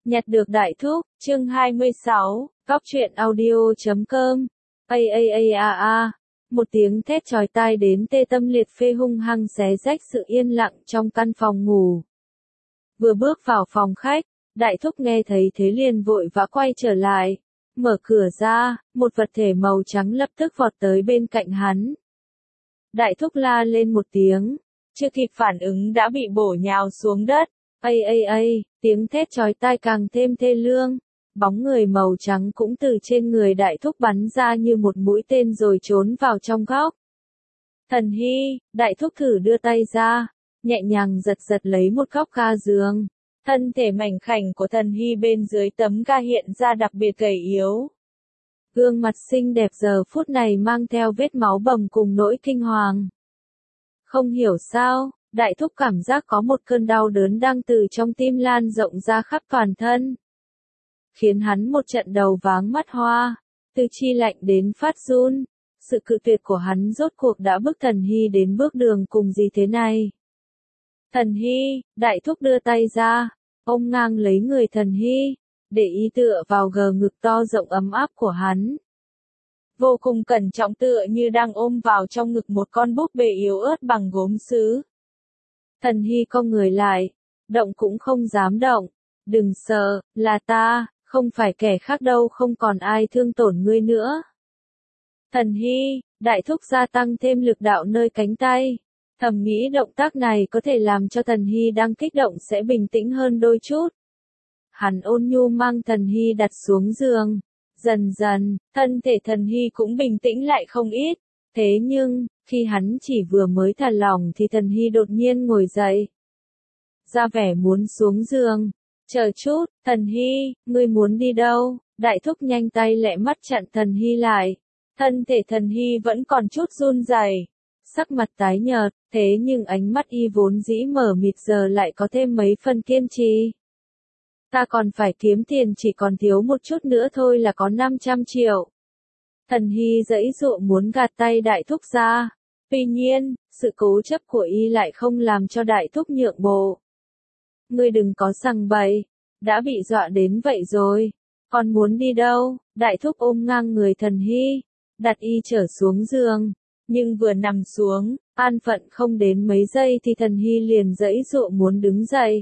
Nhặt được đại thúc, chương 26, góc truyện audio.com. Một tiếng thét chói tai đến tê tâm liệt phế hung hăng xé rách sự yên lặng trong căn phòng ngủ. Vừa bước vào phòng khách, đại thúc nghe thấy thế liền vội vã quay trở lại. Mở cửa ra, một vật thể màu trắng lập tức vọt tới bên cạnh hắn. Đại thúc la lên một tiếng, chưa kịp phản ứng đã bị bổ nhào xuống đất. Tiếng thét chói tai càng thêm thê lương. Bóng người màu trắng cũng từ trên người đại thúc bắn ra như một mũi tên rồi trốn vào trong góc. Thần Hy, đại thúc thử đưa tay ra, nhẹ nhàng giật giật lấy một góc ga giường. Thân thể mảnh khảnh của Thần Hy bên dưới tấm ga hiện ra đặc biệt gầy yếu. Gương mặt xinh đẹp giờ phút này mang theo vết máu bầm cùng nỗi kinh hoàng. Không hiểu sao, đại thúc cảm giác có một cơn đau đớn đang từ trong tim lan rộng ra khắp toàn thân. Khiến hắn một trận đầu váng mắt hoa, từ chi lạnh đến phát run. Sự cự tuyệt của hắn rốt cuộc đã bức Thần Hy đến bước đường cùng gì thế này. Thần Hy, đại thúc đưa tay ra, ôm ngang lấy người Thần Hy, để y tựa vào gờ ngực to rộng ấm áp của hắn. Vô cùng cẩn trọng tựa như đang ôm vào trong ngực một con búp bê yếu ớt bằng gốm sứ. Thần Hy cong người lại, động cũng không dám động. Đừng sợ, là ta, không phải kẻ khác đâu, không còn ai thương tổn ngươi nữa. Thần Hy, đại thúc gia tăng thêm lực đạo nơi cánh tay. Thầm nghĩ động tác này có thể làm cho Thần Hy đang kích động sẽ bình tĩnh hơn đôi chút. Hắn ôn nhu mang Thần Hy đặt xuống giường. Dần dần, thân thể Thần Hy cũng bình tĩnh lại không ít. Thế nhưng, khi hắn chỉ vừa mới thả lỏng thì Thần Hy đột nhiên ngồi dậy. Ra vẻ muốn xuống giường. Chờ chút, Thần Hy, ngươi muốn đi đâu? Đại thúc nhanh tay lẹ mắt chặn Thần Hy lại. Thân thể Thần Hy vẫn còn chút run rẩy, sắc mặt tái nhợt, thế nhưng ánh mắt y vốn dĩ mờ mịt giờ lại có thêm mấy phần kiên trì. Ta còn phải kiếm tiền, chỉ còn thiếu một chút nữa thôi là có 500 triệu. Thần Hy giãy giụa muốn gạt tay đại thúc ra. Tuy nhiên, sự cố chấp của y lại không làm cho đại thúc nhượng bộ. Ngươi đừng có sằng bậy, đã bị dọa đến vậy rồi. Còn muốn đi đâu? Đại thúc ôm ngang người Thần Hy, đặt y trở xuống giường. Nhưng vừa nằm xuống, an phận không đến mấy giây thì Thần Hy liền giãy giụa muốn đứng dậy.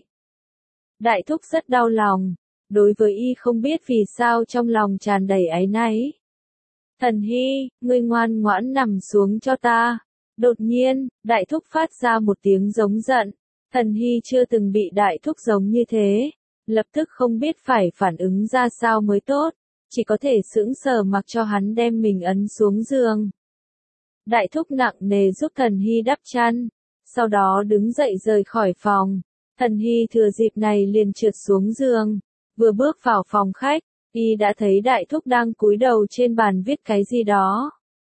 Đại thúc rất đau lòng, đối với y không biết vì sao trong lòng tràn đầy áy náy. Thần Hy, ngươi ngoan ngoãn nằm xuống cho ta. Đột nhiên, đại thúc phát ra một tiếng giống giận. Thần Hy chưa từng bị đại thúc giống như thế, lập tức không biết phải phản ứng ra sao mới tốt, chỉ có thể sững sờ mặc cho hắn đem mình ấn xuống giường. Đại thúc nặng nề giúp Thần Hy đắp chăn, sau đó đứng dậy rời khỏi phòng. Thần Hy thừa dịp này liền trượt xuống giường, vừa bước vào phòng khách, y đã thấy đại thúc đang cúi đầu trên bàn viết cái gì đó.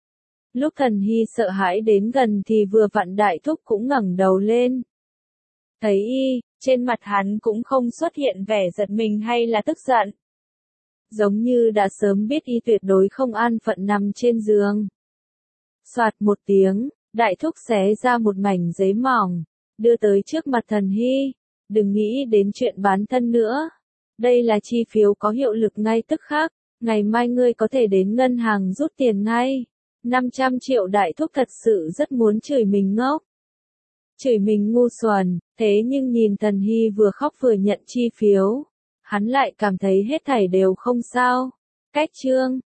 Lúc Thần Hy sợ hãi đến gần thì vừa vặn đại thúc cũng ngẩng đầu lên. Thấy y, trên mặt hắn cũng không xuất hiện vẻ giật mình hay là tức giận. Giống như đã sớm biết y tuyệt đối không an phận nằm trên giường. Soạt một tiếng, đại thúc xé ra một mảnh giấy mỏng, đưa tới trước mặt Thần Hy. Đừng nghĩ đến chuyện bán thân nữa. Đây là chi phiếu có hiệu lực ngay tức khắc, ngày mai ngươi có thể đến ngân hàng rút tiền ngay. 500 triệu. Đại thúc thật sự rất muốn chửi mình ngốc. Chửi mình ngu xuẩn, thế nhưng nhìn Thần Hy vừa khóc vừa nhận chi phiếu, hắn lại cảm thấy hết thảy đều không sao. Cách chương